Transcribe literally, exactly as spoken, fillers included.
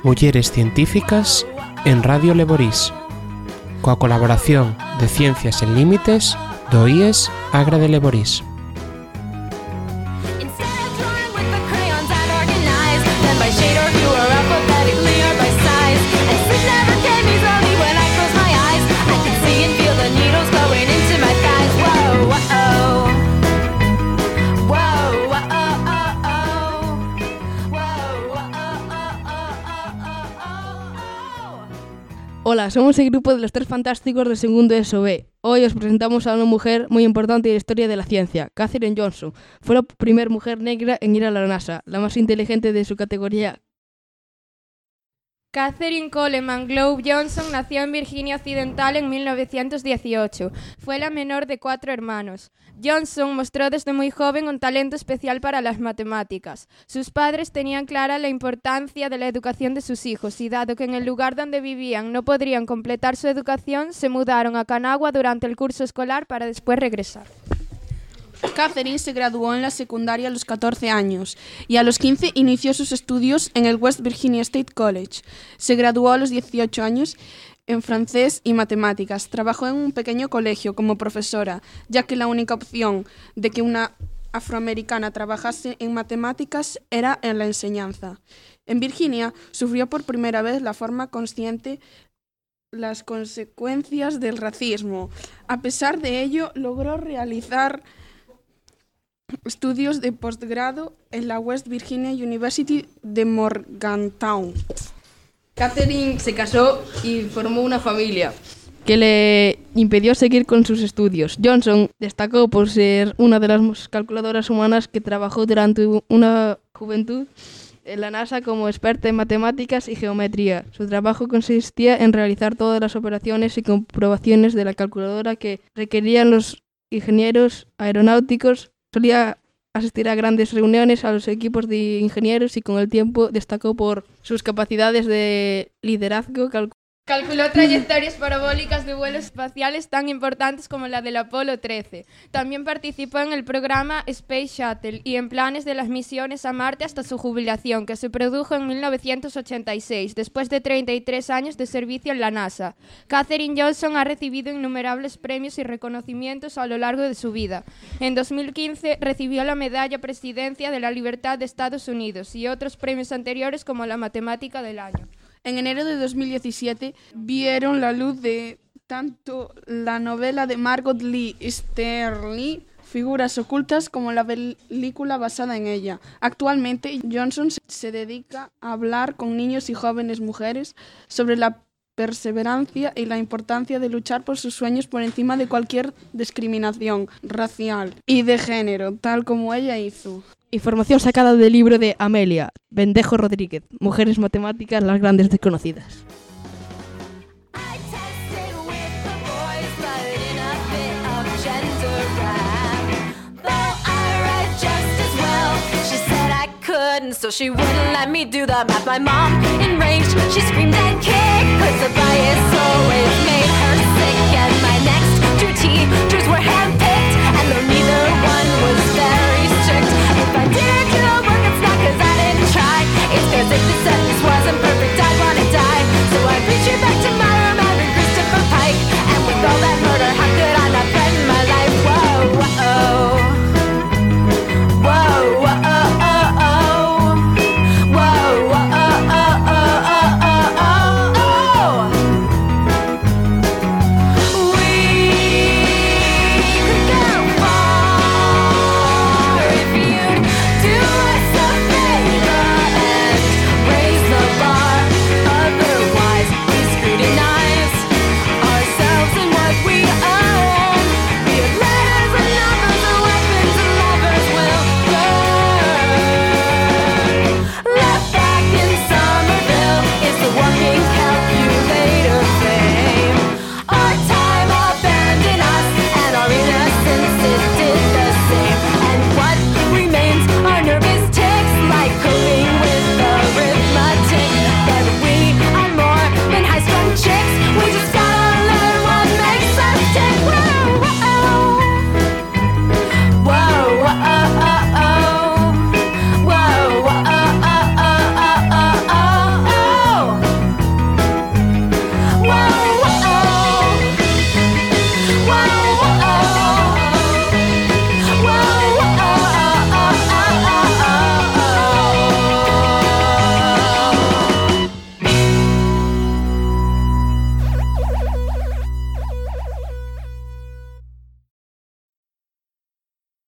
Mulleres Científicas en Radio Leborís, coa colaboración de Ciencias Sen Límites do I E S Agra de Leborís. Hola, somos el grupo de los tres fantásticos del segundo E S O B. Hoy os presentamos a una mujer muy importante en la historia de la ciencia, Katherine Johnson. Fue la primera mujer negra en ir a la NASA, la más inteligente de su categoría. Katherine Coleman Globe Johnson nació en Virginia Occidental en mil novecientos dieciocho. Fue la menor de cuatro hermanos. Johnson mostró desde muy joven un talento especial para las matemáticas. Sus padres tenían clara la importancia de la educación de sus hijos y, dado que en el lugar donde vivían no podrían completar su educación, se mudaron a Kanawha durante el curso escolar para después regresar. Katherine se graduó en la secundaria a los catorce años y a los quince inició sus estudios en el West Virginia State College. Se graduó a los dieciocho años en francés y matemáticas. Trabajó en un pequeño colegio como profesora, ya que la única opción de que una afroamericana trabajase en matemáticas era en la enseñanza. En Virginia sufrió por primera vez de forma consciente las consecuencias del racismo. A pesar de ello, logró realizar estudios de posgrado en la West Virginia University de Morgantown. Katherine se casó y formó una familia que le impidió seguir con sus estudios. Johnson destacó por ser una de las calculadoras humanas que trabajó durante una juventud en la NASA como experta en matemáticas y geometría. Su trabajo consistía en realizar todas las operaciones y comprobaciones de la calculadora que requerían los ingenieros aeronáuticos. Solía asistir a grandes reuniones a los equipos de ingenieros y con el tiempo destacó por sus capacidades de liderazgo. Calc- Calculó trayectorias parabólicas de vuelos espaciales tan importantes como la del Apolo trece. También participó en el programa Space Shuttle y en planes de las misiones a Marte hasta su jubilación, que se produjo en mil novecientos ochenta y seis, después de treinta y tres años de servicio en la NASA. Katherine Johnson ha recibido innumerables premios y reconocimientos a lo largo de su vida. En dos mil quince recibió la Medalla Presidencia de la Libertad de Estados Unidos y otros premios anteriores como la Matemática del Año. En enero de dos mil diecisiete vieron la luz de tanto la novela de Margot Lee Sterling, Figuras ocultas, como la película basada en ella. Actualmente, Johnson se dedica a hablar con niños y jóvenes mujeres sobre la perseverancia y la importancia de luchar por sus sueños por encima de cualquier discriminación racial y de género, tal como ella hizo. Información sacada del libro de Amelia Bendejo Rodríguez, Mujeres Matemáticas, las grandes desconocidas. So she wouldn't let me do the math. My mom enraged, she screamed and kicked, 'cause the